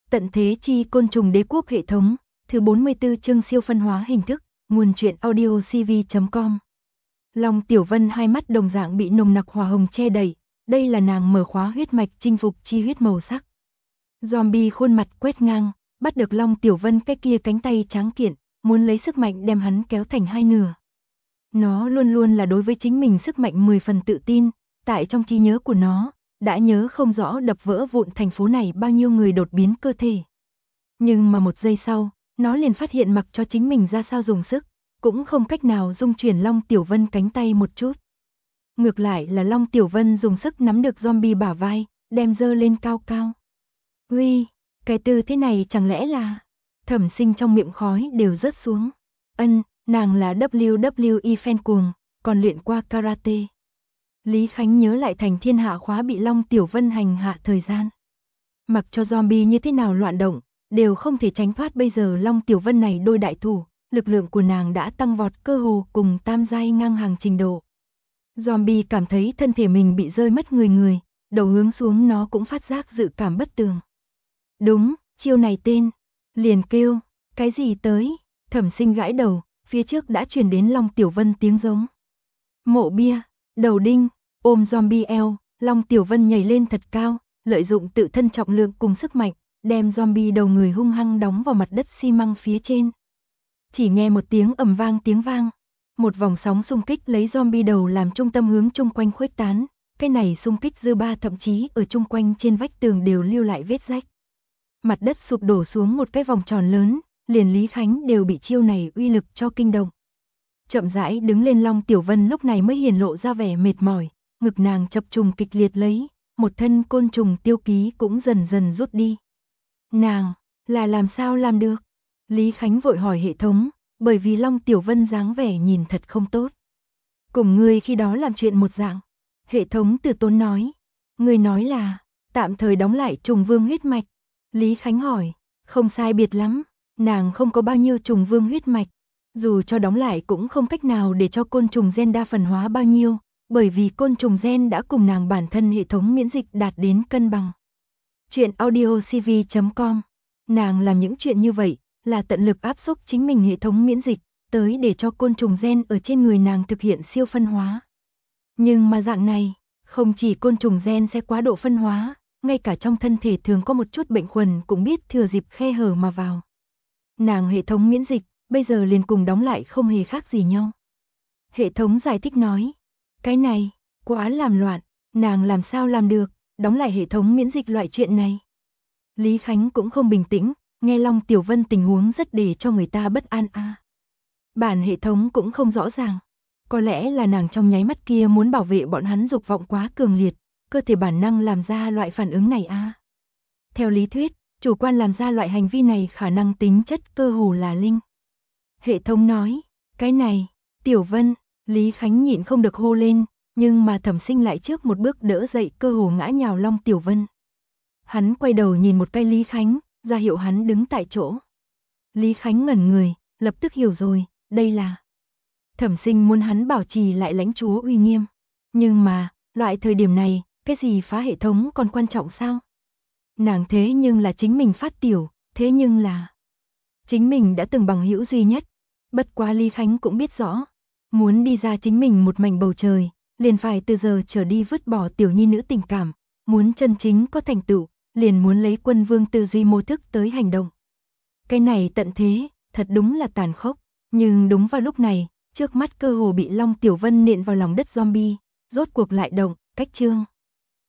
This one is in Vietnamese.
Tận thế chi côn trùng đế quốc hệ thống, thứ 44 chương siêu phân hóa hình thức, nguồn truyện audio cv.com. Long Tiểu Vân hai mắt đồng dạng bị nồng nặc hỏa hồng che đậy, đây là nàng mở khóa huyết mạch chinh phục chi huyết màu sắc. Zombie khuôn mặt quét ngang, bắt được Long Tiểu Vân cái kia cánh tay tráng kiện, muốn lấy sức mạnh đem hắn kéo thành hai nửa. Nó luôn luôn là đối với chính mình sức mạnh 10 phần tự tin, tại trong trí nhớ của nó, đã nhớ không rõ đập vỡ vụn thành phố này bao nhiêu người đột biến cơ thể. Nhưng mà một giây sau, nó liền phát hiện mặc cho chính mình ra sao dùng sức, cũng không cách nào dung chuyển Long Tiểu Vân cánh tay một chút. Ngược lại là Long Tiểu Vân dùng sức nắm được zombie bả vai, đem dơ lên cao cao. Uy, cái tư thế này chẳng lẽ là... Thẩm Sinh trong miệng khói đều rớt xuống. Nàng là WWE fan cuồng, còn luyện qua karate. Lý Khánh nhớ lại thành thiên hạ khóa bị Long Tiểu Vân hành hạ thời gian. Mặc cho zombie như thế nào loạn động, đều không thể tránh thoát bây giờ Long Tiểu Vân này đôi đại thủ, lực lượng của nàng đã tăng vọt cơ hồ cùng tam giai ngang hàng trình độ. Zombie cảm thấy thân thể mình bị rơi mất người, đầu hướng xuống nó cũng phát giác dự cảm bất tường. Đúng, chiêu này tên, liền kêu, cái gì tới, Thẩm Sinh gãi đầu, phía trước đã truyền đến Long Tiểu Vân tiếng giống. Mộ bia, đầu đinh, ôm zombie eo, Long Tiểu Vân nhảy lên thật cao, lợi dụng tự thân trọng lượng cùng sức mạnh, đem zombie đầu người hung hăng đóng vào mặt đất xi măng phía trên. Chỉ nghe một tiếng ầm vang tiếng vang, một vòng sóng xung kích lấy zombie đầu làm trung tâm hướng chung quanh khuếch tán, cái này xung kích dư ba thậm chí ở chung quanh trên vách tường đều lưu lại vết rách. Mặt đất sụp đổ xuống một cái vòng tròn lớn, liền Lý Khánh đều bị chiêu này uy lực cho kinh động. Chậm rãi đứng lên Long Tiểu Vân lúc này mới hiển lộ ra vẻ mệt mỏi, ngực nàng chập trùng kịch liệt lấy, một thân côn trùng tiêu ký cũng dần dần rút đi. Nàng, là làm sao làm được? Lý Khánh vội hỏi hệ thống, bởi vì Long Tiểu Vân dáng vẻ nhìn thật không tốt. Cùng ngươi khi đó làm chuyện một dạng. Hệ thống từ tốn nói. Ngươi nói là, tạm thời đóng lại trùng vương huyết mạch. Lý Khánh hỏi, không sai biệt lắm, nàng không có bao nhiêu trùng vương huyết mạch. Dù cho đóng lại cũng không cách nào để cho côn trùng gen đa phần hóa bao nhiêu, bởi vì côn trùng gen đã cùng nàng bản thân hệ thống miễn dịch đạt đến cân bằng. Chuyện audio cv.com. Nàng làm những chuyện như vậy là tận lực áp xúc chính mình hệ thống miễn dịch, tới để cho côn trùng gen ở trên người nàng thực hiện siêu phân hóa. Nhưng mà dạng này, không chỉ côn trùng gen sẽ quá độ phân hóa, ngay cả trong thân thể thường có một chút bệnh khuẩn cũng biết thừa dịp khe hở mà vào. Nàng hệ thống miễn dịch, bây giờ liền cùng đóng lại không hề khác gì nhau. Hệ thống giải thích nói, cái này, quá làm loạn, nàng làm sao làm được, đóng lại hệ thống miễn dịch loại chuyện này. Lý Khánh cũng không bình tĩnh, nghe Long Tiểu Vân tình huống rất để cho người ta bất an a. Bản hệ thống cũng không rõ ràng, có lẽ là nàng trong nháy mắt kia muốn bảo vệ bọn hắn dục vọng quá cường liệt, cơ thể bản năng làm ra loại phản ứng này a. Theo lý thuyết, chủ quan làm ra loại hành vi này khả năng tính chất cơ hồ là linh. Hệ thống nói, cái này, Tiểu Vân, Lý Khánh nhịn không được hô lên, nhưng mà Thẩm Sinh lại trước một bước đỡ dậy cơ hồ ngã nhào Long Tiểu Vân. Hắn quay đầu nhìn một cái Lý Khánh, ra hiệu hắn đứng tại chỗ. Lý Khánh ngẩn người, lập tức hiểu rồi, đây là... Thẩm Sinh muốn hắn bảo trì lại lãnh chúa uy nghiêm. Nhưng mà, loại thời điểm này, cái gì phá hệ thống còn quan trọng sao? Nàng thế nhưng là chính mình phát tiểu, thế nhưng là... Chính mình đã từng bằng hữu duy nhất. Bất quá Lý Khánh cũng biết rõ, muốn đi ra chính mình một mảnh bầu trời, liền phải từ giờ trở đi vứt bỏ tiểu nhi nữ tình cảm, muốn chân chính có thành tựu, liền muốn lấy quân vương tư duy mô thức tới hành động. Cái này tận thế, thật đúng là tàn khốc, nhưng đúng vào lúc này, trước mắt cơ hồ bị Long Tiểu Vân nện vào lòng đất zombie, rốt cuộc lại động, cách chương.